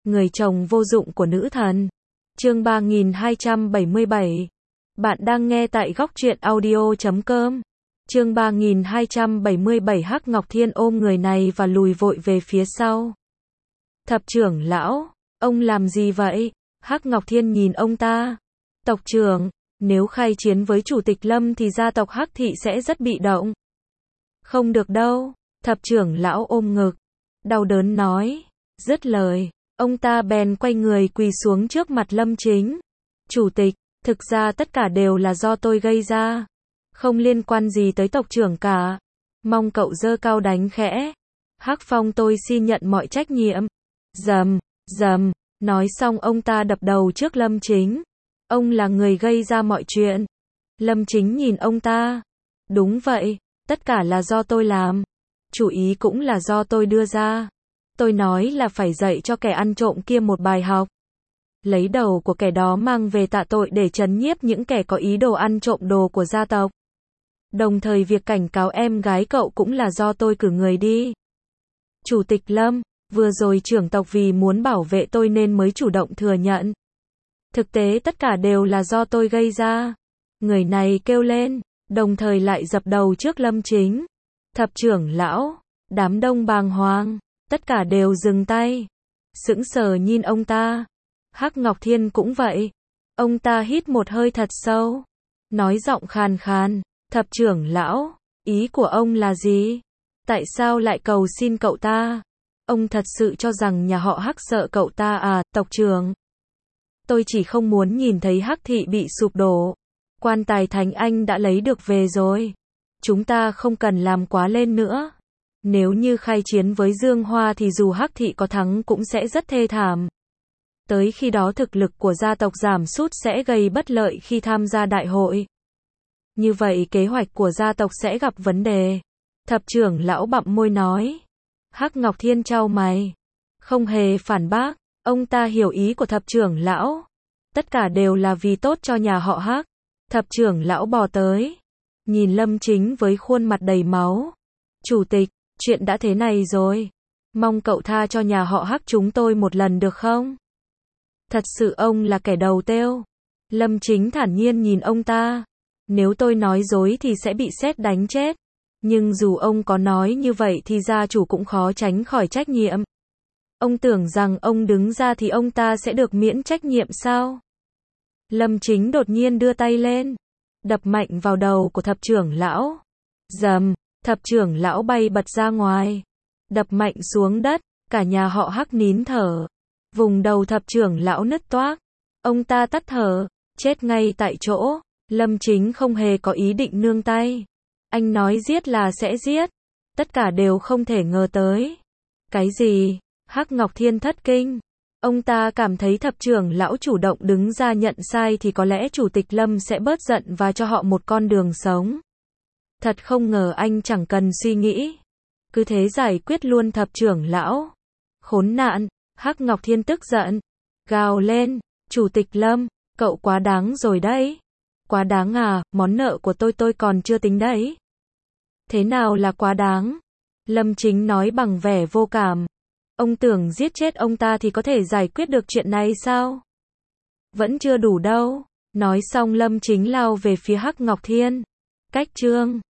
người chồng vô dụng của nữ thần. Chương 3277. Bạn đang nghe tại Góc Truyện Audio.com. Chương 3277. Hắc Ngọc Thiên ôm người này và lùi vội về phía sau. Thập trưởng lão, ông làm gì vậy? Hắc Ngọc Thiên nhìn ông ta. Tộc trưởng, nếu khai chiến với Chủ tịch Lâm thì gia tộc Hắc Thị sẽ rất bị động. Không được đâu, thập trưởng lão ôm ngực, đau đớn nói. Dứt lời, ông ta bèn quay người quỳ xuống trước mặt Lâm Chính. Chủ tịch, thực ra tất cả đều là do tôi gây ra. Không liên quan gì tới tộc trưởng cả. Mong cậu giơ cao đánh khẽ. Hắc Phong tôi xin nhận mọi trách nhiệm. Rầm, rầm, nói xong ông ta đập đầu trước Lâm Chính. Ông là người gây ra mọi chuyện. Lâm Chính nhìn ông ta. Đúng vậy, tất cả là do tôi làm. Chủ ý cũng là do tôi đưa ra. Tôi nói là phải dạy cho kẻ ăn trộm kia một bài học. Lấy đầu của kẻ đó mang về tạ tội để trấn nhiếp những kẻ có ý đồ ăn trộm đồ của gia tộc. Đồng thời việc cảnh cáo em gái cậu cũng là do tôi cử người đi. Chủ tịch Lâm, vừa rồi trưởng tộc vì muốn bảo vệ tôi nên mới chủ động thừa nhận. Thực tế tất cả đều là do tôi gây ra. Người này kêu lên, đồng thời lại dập đầu trước Lâm Chính. Thập trưởng lão, đám đông bàng hoàng, tất cả đều dừng tay. Sững sờ nhìn ông ta. Hắc Ngọc Thiên cũng vậy. Ông ta hít một hơi thật sâu. Nói giọng khàn khàn, thập trưởng lão, ý của ông là gì? Tại sao lại cầu xin cậu ta? Ông thật sự cho rằng nhà họ Hắc sợ cậu ta à, tộc trưởng? Tôi chỉ không muốn nhìn thấy Hắc Thị bị sụp đổ. Quan tài Thánh Anh đã lấy được về rồi. Chúng ta không cần làm quá lên nữa. Nếu như khai chiến với Dương Hoa thì dù Hắc Thị có thắng cũng sẽ rất thê thảm. Tới khi đó thực lực của gia tộc giảm sút sẽ gây bất lợi khi tham gia đại hội. Như vậy kế hoạch của gia tộc sẽ gặp vấn đề. Thập trưởng lão bặm môi nói. Hắc Ngọc Thiên chau mày. Không hề phản bác. Ông ta hiểu ý của thập trưởng lão. Tất cả đều là vì tốt cho nhà họ Hắc. Thập trưởng lão bò tới. Nhìn Lâm Chính với khuôn mặt đầy máu. Chủ tịch, chuyện đã thế này rồi. Mong cậu tha cho nhà họ Hắc chúng tôi một lần được không? Thật sự ông là kẻ đầu têu. Lâm Chính thản nhiên nhìn ông ta. Nếu tôi nói dối thì sẽ bị sét đánh chết. Nhưng dù ông có nói như vậy thì gia chủ cũng khó tránh khỏi trách nhiệm. Ông tưởng rằng ông đứng ra thì ông ta sẽ được miễn trách nhiệm sao? Lâm Chính đột nhiên đưa tay lên. Đập mạnh vào đầu của thập trưởng lão. Rầm, thập trưởng lão bay bật ra ngoài. Đập mạnh xuống đất, cả nhà họ Hắc nín thở. Vùng đầu thập trưởng lão nứt toác. Ông ta tắt thở, chết ngay tại chỗ. Lâm Chính không hề có ý định nương tay. Anh nói giết là sẽ giết. Tất cả đều không thể ngờ tới. Cái gì? Hắc Ngọc Thiên thất kinh. Ông ta cảm thấy thập trưởng lão chủ động đứng ra nhận sai thì có lẽ Chủ tịch Lâm sẽ bớt giận và cho họ một con đường sống. Thật không ngờ anh chẳng cần suy nghĩ. Cứ thế giải quyết luôn thập trưởng lão. Khốn nạn, Hắc Ngọc Thiên tức giận. Gào lên, Chủ tịch Lâm, cậu quá đáng rồi đấy. Quá đáng à, món nợ của tôi còn chưa tính đấy. Thế nào là quá đáng? Lâm Chính nói bằng vẻ vô cảm. Ông tưởng giết chết ông ta thì có thể giải quyết được chuyện này sao? Vẫn chưa đủ đâu. Nói xong Lâm Chính lao về phía Hắc Ngọc Thiên. Cách chương